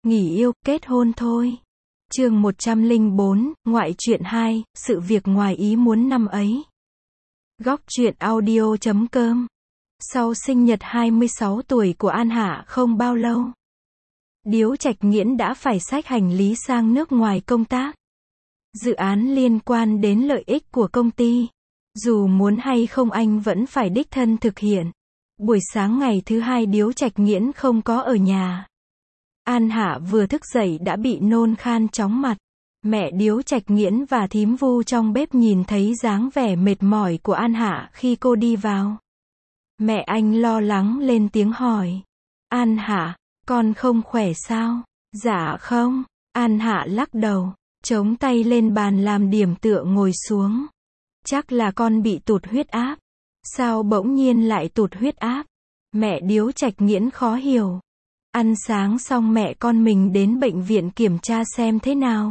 nghỉ yêu, kết hôn thôi. Chương 104, ngoại truyện 2, sự việc ngoài ý muốn năm ấy. Góc truyện audio.com. Sau sinh nhật 26 tuổi của An Hạ không bao lâu, Điếu Trạch Nghiễn đã phải xách hành lý sang nước ngoài công tác. Dự án liên quan đến lợi ích của công ty. Dù muốn hay không anh vẫn phải đích thân thực hiện. Buổi sáng ngày thứ hai Điếu Trạch Nghiễn không có ở nhà. An Hạ vừa thức dậy đã bị nôn khan chóng mặt. Mẹ Điếu Trạch Nghiễn và thím Vu trong bếp nhìn thấy dáng vẻ mệt mỏi của An Hạ khi cô đi vào. Mẹ anh lo lắng lên tiếng hỏi. An Hạ, con không khỏe sao? Dạ không. An Hạ lắc đầu, chống tay lên bàn làm điểm tựa ngồi xuống. Chắc là con bị tụt huyết áp. Sao bỗng nhiên lại tụt huyết áp? Mẹ Điếu Trạch Nghiễn khó hiểu. Ăn sáng xong mẹ con mình đến bệnh viện kiểm tra xem thế nào.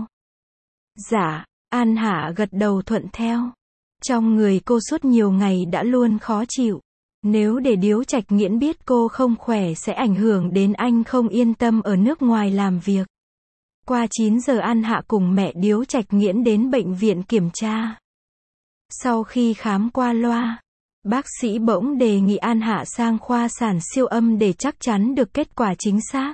Dạ, An Hạ gật đầu thuận theo. Trong người cô suốt nhiều ngày đã luôn khó chịu. Nếu để Điếu Trạch Nghiễn biết cô không khỏe sẽ ảnh hưởng đến anh không yên tâm ở nước ngoài làm việc. Qua 9 giờ An Hạ cùng mẹ Điếu Trạch Nghiễn đến bệnh viện kiểm tra. Sau khi khám qua loa, bác sĩ bỗng đề nghị An Hạ sang khoa sản siêu âm để chắc chắn được kết quả chính xác.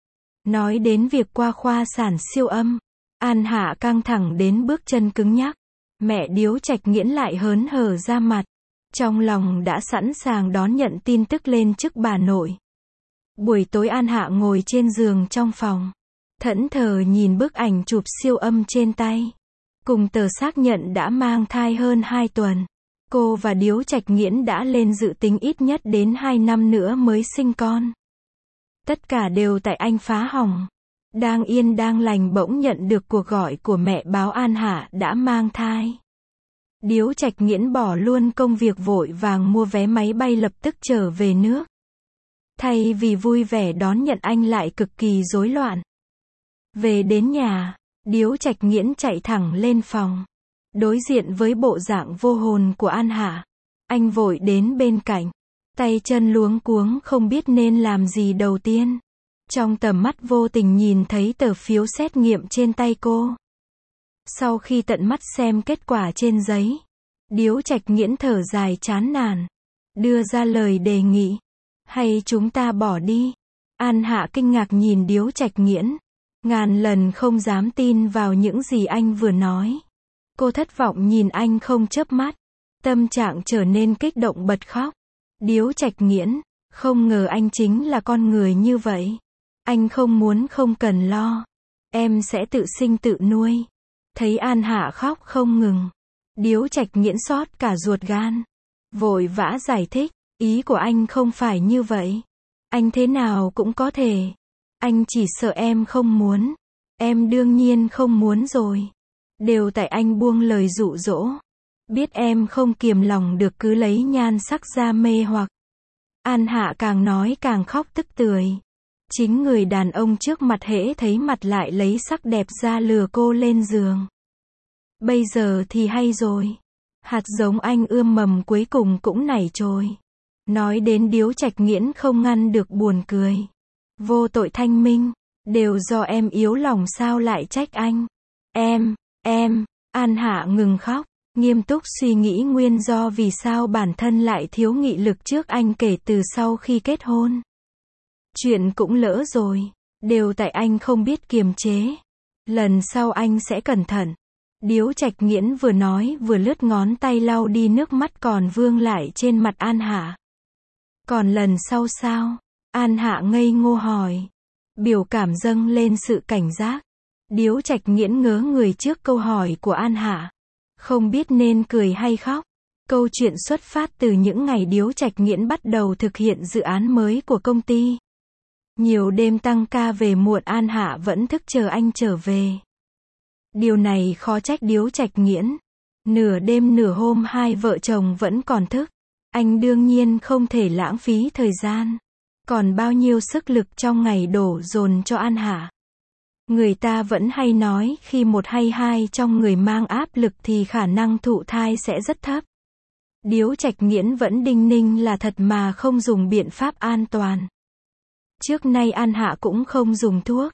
Nói đến việc qua khoa sản siêu âm, An Hạ căng thẳng đến bước chân cứng nhắc. Mẹ Điếu Trạch Nghiễn lại hớn hở ra mặt. Trong lòng đã sẵn sàng đón nhận tin tức lên chức bà nội. Buổi tối An Hạ ngồi trên giường trong phòng. Thẫn thờ nhìn bức ảnh chụp siêu âm trên tay. Cùng tờ xác nhận đã mang thai hơn 2 tuần. Cô và Điếu Trạch Nghiễn đã lên dự tính ít nhất đến 2 năm nữa mới sinh con. Tất cả đều tại anh phá hỏng. Đang yên đang lành bỗng nhận được cuộc gọi của mẹ báo An Hạ đã mang thai. Điếu Trạch Nghiễn bỏ luôn công việc vội vàng mua vé máy bay lập tức trở về nước. Thay vì vui vẻ đón nhận anh lại cực kỳ rối loạn. Về đến nhà, Điếu Trạch Nghiễn chạy thẳng lên phòng. Đối diện với bộ dạng vô hồn của An Hạ, anh vội đến bên cạnh. Tay chân luống cuống không biết nên làm gì đầu tiên. Trong tầm mắt vô tình nhìn thấy tờ phiếu xét nghiệm trên tay cô. Sau khi tận mắt xem kết quả trên giấy, Điếu Trạch Nghiễn thở dài chán nản, đưa ra lời đề nghị. Hay chúng ta bỏ đi? An Hạ kinh ngạc nhìn Điếu Trạch Nghiễn. Ngàn lần không dám tin vào những gì anh vừa nói. Cô thất vọng nhìn anh không chớp mắt. Tâm trạng trở nên kích động bật khóc. Điếu Trạch Nghiễn, không ngờ anh chính là con người như vậy. Anh không muốn không cần lo. Em sẽ tự sinh tự nuôi. Thấy An Hạ khóc không ngừng. Điếu Trạch Nghiễn xót cả ruột gan. Vội vã giải thích, ý của anh không phải như vậy. Anh thế nào cũng có thể. Anh chỉ sợ em không muốn. Em đương nhiên không muốn rồi. Đều tại anh buông lời dụ dỗ. Biết em không kiềm lòng được cứ lấy nhan sắc ra mê hoặc. An Hạ càng nói càng khóc tức tưởi. Chính người đàn ông trước mặt hễ thấy mặt lại lấy sắc đẹp ra lừa cô lên giường. Bây giờ thì hay rồi. Hạt giống anh ươm mầm cuối cùng cũng nảy trồi. Nói đến Điếu Trạch Nghiễn không ngăn được buồn cười. Vô tội thanh minh. Đều do em yếu lòng sao lại trách anh. Em. An Hạ ngừng khóc. Nghiêm túc suy nghĩ nguyên do vì sao bản thân lại thiếu nghị lực trước anh kể từ sau khi kết hôn. Chuyện cũng lỡ rồi. Đều tại anh không biết kiềm chế. Lần sau anh sẽ cẩn thận. Điếu Trạch Nghiễn vừa nói vừa lướt ngón tay lau đi nước mắt còn vương lại trên mặt An Hạ. Còn lần sau sao? An Hạ ngây ngô hỏi. Biểu cảm dâng lên sự cảnh giác. Điếu Trạch Nghiễn ngớ người trước câu hỏi của An Hạ. Không biết nên cười hay khóc. Câu chuyện xuất phát từ những ngày Điếu Trạch Nghiễn bắt đầu thực hiện dự án mới của công ty. Nhiều đêm tăng ca về muộn An Hạ vẫn thức chờ anh trở về. Điều này khó trách Điếu Trạch Nghiễn. Nửa đêm nửa hôm hai vợ chồng vẫn còn thức. Anh đương nhiên không thể lãng phí thời gian. Còn bao nhiêu sức lực trong ngày đổ dồn cho An Hạ. Người ta vẫn hay nói khi một hay hai trong người mang áp lực thì khả năng thụ thai sẽ rất thấp. Điếu Trạch Nghiễn vẫn đinh ninh là thật mà không dùng biện pháp an toàn. Trước nay An Hạ cũng không dùng thuốc.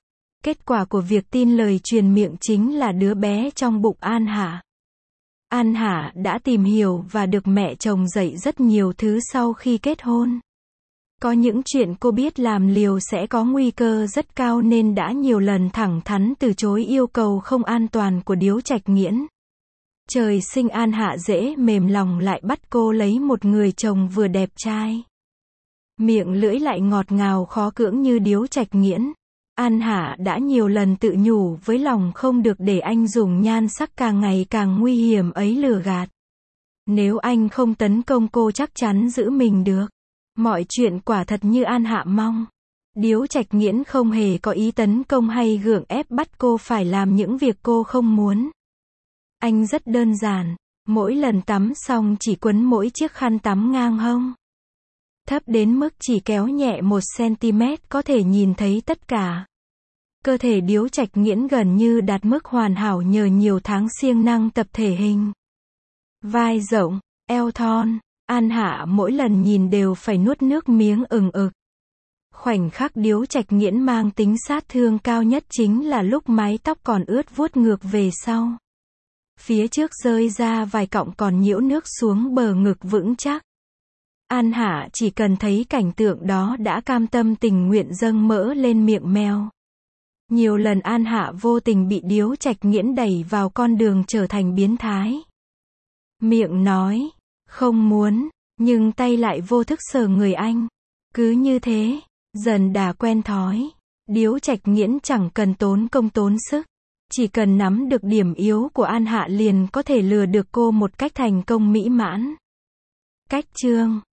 Kết quả của việc tin lời truyền miệng chính là đứa bé trong bụng An Hạ. An Hạ đã tìm hiểu và được mẹ chồng dạy rất nhiều thứ sau khi kết hôn. Có những chuyện cô biết làm liều sẽ có nguy cơ rất cao nên đã nhiều lần thẳng thắn từ chối yêu cầu không an toàn của Điếu Trạch Nghiễn. Trời sinh An Hạ dễ mềm lòng lại bắt cô lấy một người chồng vừa đẹp trai. Miệng lưỡi lại ngọt ngào khó cưỡng như Điếu Trạch Nghiễn. An Hạ đã nhiều lần tự nhủ với lòng không được để anh dùng nhan sắc càng ngày càng nguy hiểm ấy lừa gạt. Nếu anh không tấn công cô chắc chắn giữ mình được. Mọi chuyện quả thật như An Hạ mong. Điếu Trạch Nghiễn không hề có ý tấn công hay gượng ép bắt cô phải làm những việc cô không muốn. Anh rất đơn giản, mỗi lần tắm xong chỉ quấn mỗi chiếc khăn tắm ngang hông. Thấp đến mức chỉ kéo nhẹ 1 cm có thể nhìn thấy tất cả. Cơ thể Điếu Trạch Nghiễn gần như đạt mức hoàn hảo nhờ nhiều tháng siêng năng tập thể hình. Vai rộng, eo thon, An Hạ mỗi lần nhìn đều phải nuốt nước miếng ừng ực. Khoảnh khắc Điếu Trạch Nghiễn mang tính sát thương cao nhất chính là lúc mái tóc còn ướt vuốt ngược về sau. Phía trước rơi ra vài cọng còn nhiễu nước xuống bờ ngực vững chắc. An Hạ chỉ cần thấy cảnh tượng đó đã cam tâm tình nguyện dâng mỡ lên miệng meo. Nhiều lần An Hạ vô tình bị Điếu Trạch Nghiễn đẩy vào con đường trở thành biến thái. Miệng nói, không muốn, nhưng tay lại vô thức sờ người anh. Cứ như thế, dần đã quen thói. Điếu Trạch Nghiễn chẳng cần tốn công tốn sức. Chỉ cần nắm được điểm yếu của An Hạ liền có thể lừa được cô một cách thành công mỹ mãn. Cách chương